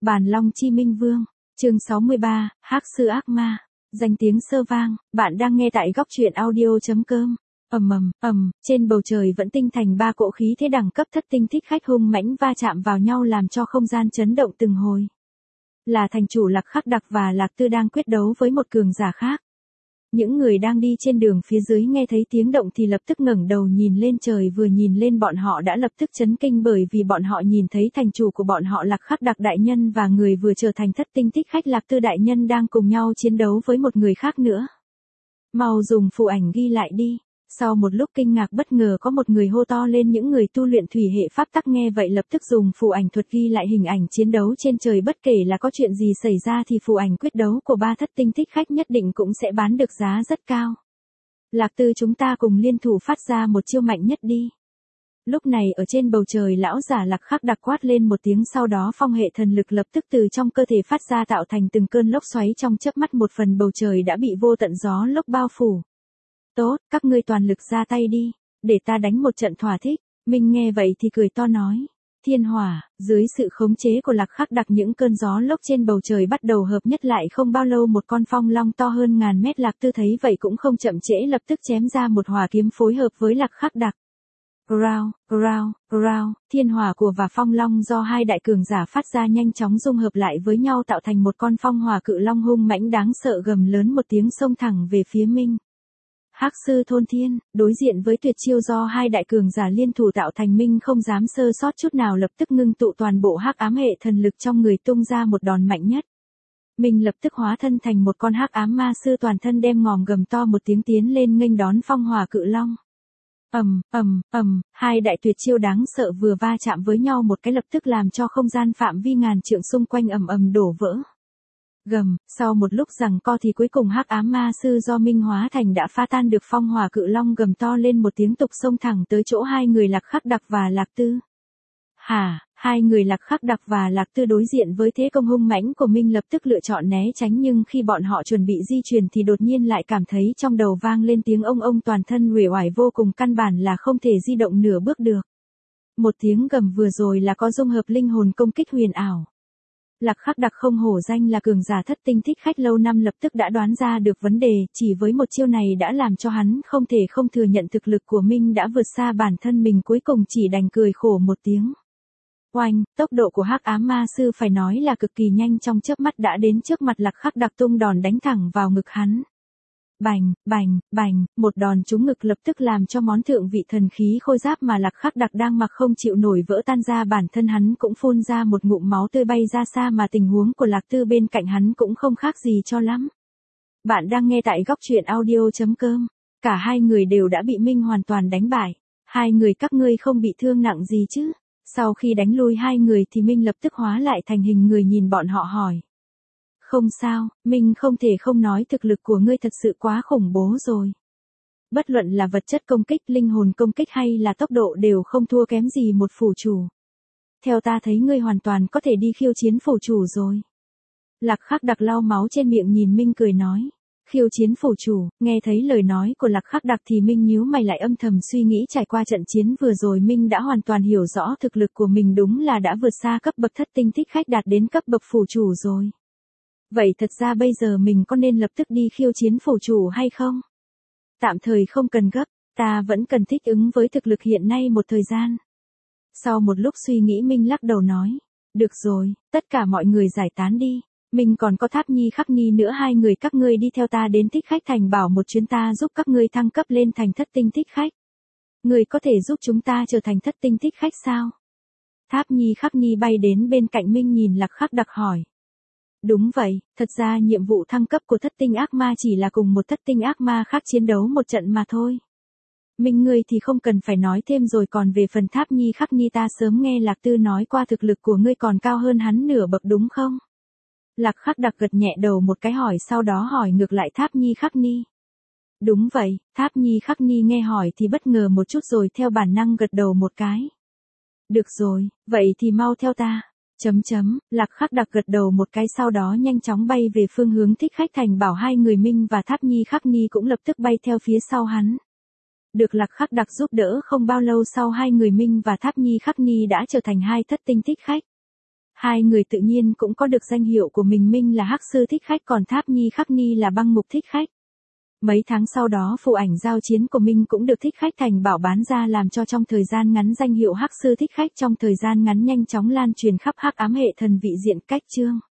Bàn Long Chi Minh Vương, chương 63, Hắc Sư Ác Ma, danh tiếng sơ vang, bạn đang nghe tại góc truyện audio.com. Trên bầu trời vẫn tinh thành ba cỗ khí thế đẳng cấp thất tinh thích khách hung mãnh va chạm vào nhau làm cho không gian chấn động từng hồi. Là thành chủ Lạc Khắc Đặc và Lạc Tư đang quyết đấu với một cường giả khác. Những người đang đi trên đường phía dưới nghe thấy tiếng động thì lập tức ngẩng đầu nhìn lên trời, vừa nhìn lên bọn họ đã lập tức chấn kinh bởi vì bọn họ nhìn thấy thành chủ của bọn họ Lạc Khắc Đặc đại nhân và người vừa trở thành thất tinh thích khách Lạc Tư đại nhân đang cùng nhau chiến đấu với một người khác nữa. Mau dùng phù ảnh ghi lại đi. Sau một lúc kinh ngạc bất ngờ có một người hô to lên, những người tu luyện thủy hệ pháp tắc nghe vậy lập tức dùng phù ảnh thuật ghi lại hình ảnh chiến đấu trên trời, bất kể là có chuyện gì xảy ra thì phù ảnh quyết đấu của ba thất tinh thích khách nhất định cũng sẽ bán được giá rất cao. Lạc Tư, chúng ta cùng liên thủ phát ra một chiêu mạnh nhất đi. Lúc này ở trên bầu trời lão giả Lạc Khắc Đặc quát lên một tiếng, sau đó phong hệ thần lực lập tức từ trong cơ thể phát ra tạo thành từng cơn lốc xoáy, trong chớp mắt một phần bầu trời đã bị vô tận gió lốc bao phủ. Tốt, các ngươi toàn lực ra tay đi, để ta đánh một trận thỏa thích. Minh nghe vậy thì cười to nói. Thiên hỏa, dưới sự khống chế của Lạc Khắc Đặc những cơn gió lốc trên bầu trời bắt đầu hợp nhất lại, không bao lâu một con phong long to hơn ngàn mét. Lạc Tư thấy vậy cũng không chậm trễ, lập tức chém ra một hỏa kiếm phối hợp với Lạc Khắc Đặc. Rao, thiên hỏa của và phong long do hai đại cường giả phát ra nhanh chóng dung hợp lại với nhau tạo thành một con phong hỏa cự long hung mãnh đáng sợ, gầm lớn một tiếng xông thẳng về phía Minh. Hắc sư thôn thiên, đối diện với tuyệt chiêu do hai đại cường giả liên thủ tạo thành, Minh không dám sơ sót chút nào, lập tức ngưng tụ toàn bộ hắc ám hệ thần lực trong người tung ra một đòn mạnh nhất. Minh lập tức hóa thân thành một con hắc ám ma sư, toàn thân đem ngòm gầm to một tiếng tiến lên nghênh đón phong hỏa cự long. Hai đại tuyệt chiêu đáng sợ vừa va chạm với nhau một cái lập tức làm cho không gian phạm vi ngàn trượng xung quanh đổ vỡ. Sau một lúc giằng co thì cuối cùng hắc ám ma sư do Minh hóa thành đã phá tan được phong hỏa cự long, gầm to lên một tiếng tục xông thẳng tới chỗ hai người Lạc Khắc Đặc và Lạc Tư. Hai người Lạc Khắc Đặc và Lạc Tư đối diện với thế công hung mãnh của Minh lập tức lựa chọn né tránh, nhưng khi bọn họ chuẩn bị di chuyển thì đột nhiên lại cảm thấy trong đầu vang lên tiếng ông, toàn thân uể oải vô cùng, căn bản là không thể di động nửa bước được. Một tiếng gầm vừa rồi là có dung hợp linh hồn công kích huyền ảo. Lạc Khắc Đặc không hổ danh là cường giả thất tinh thích khách lâu năm lập tức đã đoán ra được vấn đề, chỉ với một chiêu này đã làm cho hắn không thể không thừa nhận thực lực của Minh đã vượt xa bản thân mình, cuối cùng chỉ đành cười khổ một tiếng. Oanh, tốc độ của hắc ám ma sư phải nói là cực kỳ nhanh, trong chớp mắt đã đến trước mặt Lạc Khắc Đặc, tung đòn đánh thẳng vào ngực hắn. Bành, một đòn trúng ngực lập tức làm cho món thượng vị thần khí khôi giáp mà Lạc Khắc Đặc đang mặc không chịu nổi vỡ tan ra, bản thân hắn cũng phun ra một ngụm máu tươi bay ra xa, mà tình huống của Lạc Tư bên cạnh hắn cũng không khác gì cho lắm. Bạn đang nghe tại góc truyện audio.com. Cả hai người đều đã bị Minh hoàn toàn đánh bại. Hai người các ngươi không bị thương nặng gì chứ? Sau khi đánh lui hai người thì Minh lập tức hóa lại thành hình người nhìn bọn họ hỏi. Không sao, Minh không thể không nói thực lực của ngươi thật sự quá khủng bố rồi. Bất luận là vật chất công kích, linh hồn công kích hay là tốc độ đều không thua kém gì một phủ chủ. Theo ta thấy ngươi hoàn toàn có thể đi khiêu chiến phủ chủ rồi. Lạc Khắc Đặc lau máu trên miệng nhìn Minh cười nói. Khiêu chiến phủ chủ, nghe thấy lời nói của Lạc Khắc Đặc thì Minh nhíu mày lại, âm thầm suy nghĩ, trải qua trận chiến vừa rồi Minh đã hoàn toàn hiểu rõ thực lực của mình đúng là đã vượt xa cấp bậc thất tinh thích khách, đạt đến cấp bậc phủ chủ rồi. Vậy thật ra bây giờ mình có nên lập tức đi khiêu chiến phủ chủ hay không? Tạm thời không cần gấp, ta vẫn cần thích ứng với thực lực hiện nay một thời gian. Sau một lúc suy nghĩ Minh lắc đầu nói. Được rồi, tất cả mọi người giải tán đi. Mình còn có Tháp Nhi Khắc Nhi nữa, hai người các ngươi đi theo ta đến Thích Khách Thành bảo một chuyến, ta giúp các ngươi thăng cấp lên thành thất tinh thích khách. Ngươi có thể giúp chúng ta trở thành thất tinh thích khách sao? Tháp Nhi Khắc Nhi bay đến bên cạnh Minh nhìn Lạc Khắc Đặc hỏi. Đúng vậy, thật ra nhiệm vụ thăng cấp của thất tinh ác ma chỉ là cùng một thất tinh ác ma khác chiến đấu một trận mà thôi. Minh ngươi thì không cần phải nói thêm rồi, còn về phần Tháp Nhi Khắc Nhi ta sớm nghe Lạc Tư nói qua thực lực của ngươi còn cao hơn hắn nửa bậc đúng không? Lạc Khắc Đặc gật nhẹ đầu một cái hỏi, sau đó hỏi ngược lại Tháp Nhi Khắc Nhi. Đúng vậy, Tháp Nhi Khắc Nhi nghe hỏi thì bất ngờ một chút rồi theo bản năng gật đầu một cái. Được rồi, vậy thì mau theo ta. Lạc Khắc Đặc gật đầu một cái, sau đó nhanh chóng bay về phương hướng Thích Khách Thành bảo hai người Minh và Tháp Nhi Khắc Nhi cũng lập tức bay theo phía sau hắn. Được Lạc Khắc Đặc giúp đỡ, không bao lâu sau hai người Minh và Tháp Nhi Khắc Nhi đã trở thành hai thất tinh thích khách. Hai người tự nhiên cũng có được danh hiệu của mình, Minh là Hắc Sư Thích Khách còn Tháp Nhi Khắc Ni là Băng Mục Thích Khách. Mấy tháng sau đó phụ ảnh giao chiến của Minh cũng được Thích Khách Thành Bảo bán ra, làm cho trong thời gian ngắn danh hiệu Hắc Sư Thích Khách trong thời gian ngắn nhanh chóng lan truyền khắp hắc ám hệ thần vị diện. Cách chương